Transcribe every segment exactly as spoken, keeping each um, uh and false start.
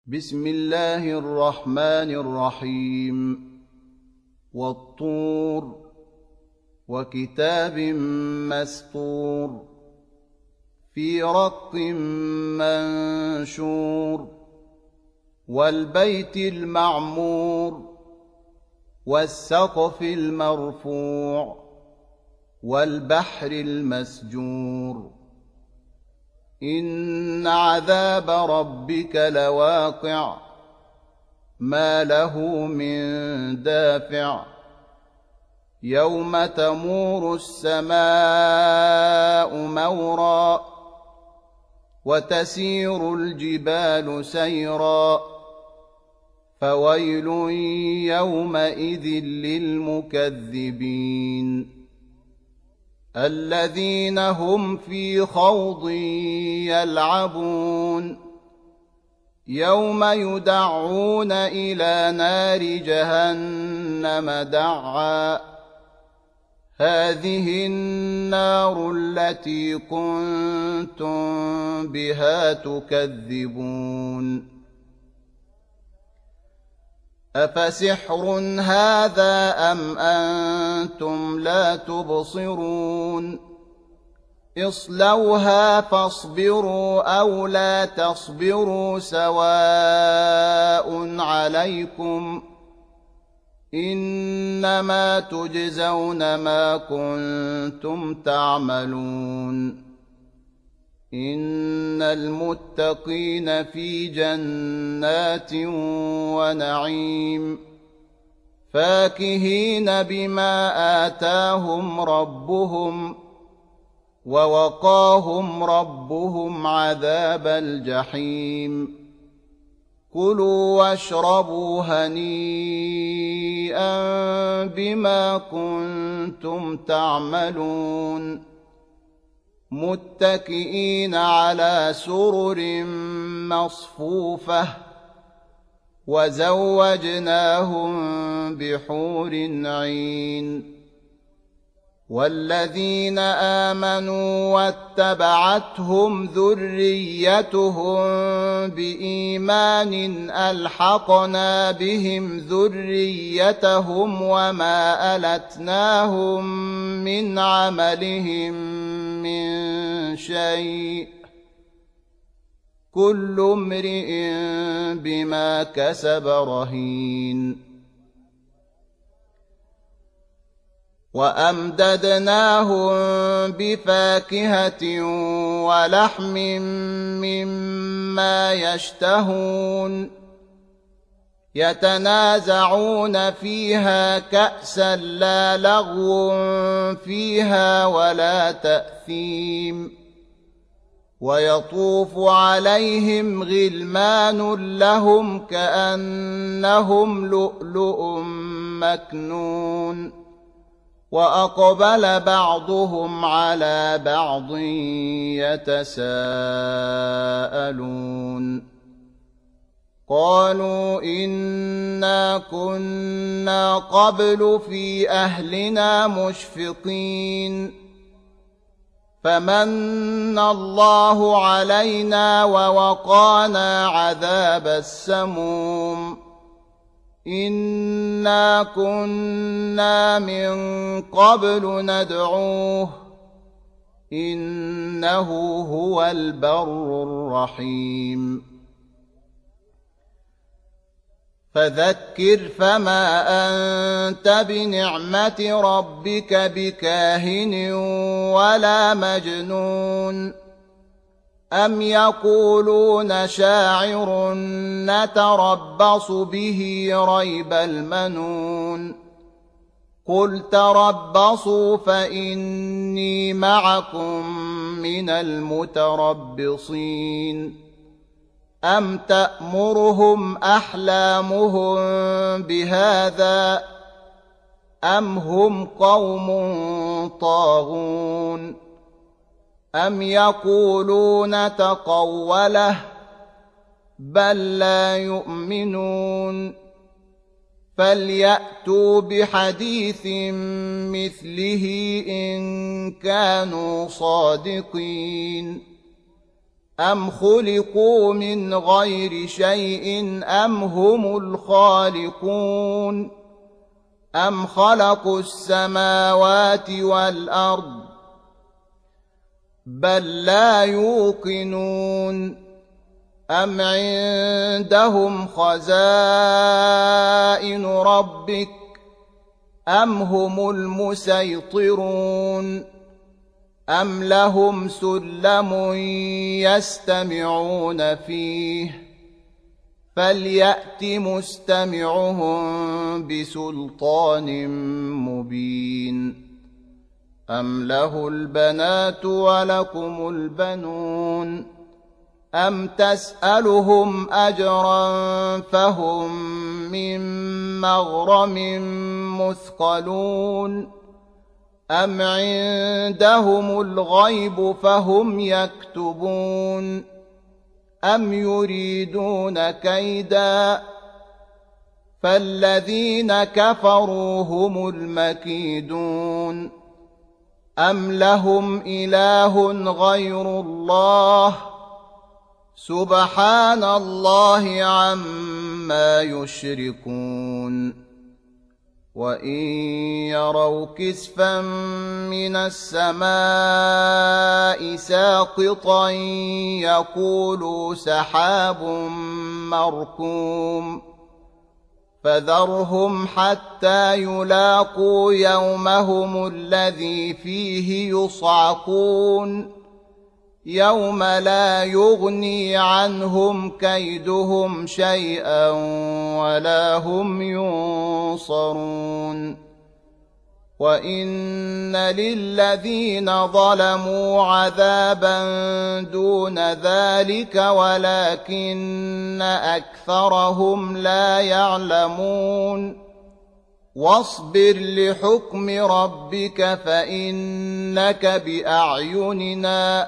بسم الله الرحمن الرحيم والطور وكتاب مسطور في رق منشور والبيت المعمور والسقف المرفوع والبحر المسجور إن عذاب ربك لواقع ما له من دافع يوم تمور السماء مورا وتسير الجبال سيرا فويل يومئذ للمكذبين الذين هم في خوض يلعبون يوم يدعون إلى نار جهنم دعا هذه النار التي كنتم بها تكذبون أفسحر هذا أم أنتم لا تبصرون اصلوها فاصبروا أو لا تصبروا سواء عليكم إنما تجزون ما كنتم تعملون إن المتقين في جنات ونعيم فاكهين بما آتاهم ربهم ووقاهم ربهم عذاب الجحيم كلوا واشربوا هنيئا بما كنتم تعملون متكئين على سرر مصفوفة وزوجناهم بحور عين والذين آمنوا واتبعتهم ذريتهم بإيمان ألحقنا بهم ذريتهم وما ألتناهم من عملهم من شيء كل امرئ بما كسب رهين وأمددناهم بفاكهة ولحم مما يشتهون يتنازعون فيها كأسا لا لغو فيها ولا تأثيم ويطوف عليهم غلمان لهم كأنهم لؤلؤ مكنون وأقبل بعضهم على بعض يتساءلون قالوا إنا كنا قبل في أهلنا مشفقين فمن الله علينا ووقانا عذاب السموم إنا كنا من قبل ندعوه إنه هو البر الرحيم فذكر فما أنت بنعمة ربك بكاهن ولا مجنون أم يقولون شاعر نتربص به ريب المنون قل تربصوا فإني معكم من المتربصين أم تأمرهم أحلامهم بهذا أم هم قوم طاغون أم يقولون تقوله بل لا يؤمنون فليأتوا بحديث مثله إن كانوا صادقين أم خلقوا من غير شيء أم هم الخالقون أم خلقوا السماوات والأرض بل لا يوقنون أم عندهم خزائن ربك أم هم المسيطرون أم لهم سلم يستمعون فيه فليأت مستمعهم بسلطان مبين أم له البنات ولكم البنون أم تسألهم أجرا فهم من مغرم مثقلون أم عندهم الغيب فهم يكتبون أم يريدون كيدا فالذين كفروا هم المكيدون أم لهم إله غير الله سبحان الله عما يشركون وإن يروا كسفا من السماء ساقطا يقولوا سحاب مركوم فذرهم حتى يلاقوا يومهم الذي فيه يصعقون يوم لا يغني عنهم كيدهم شيئا ولا هم ينصرون وإن للذين ظلموا عذابا دون ذلك ولكن أكثرهم لا يعلمون واصبر لحكم ربك فإنك بأعيننا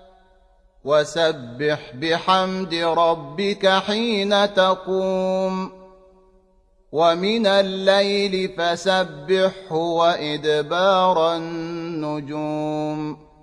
وسبح بحمد ربك حين تقوم ومن الليل فسبحه وإدبار النجوم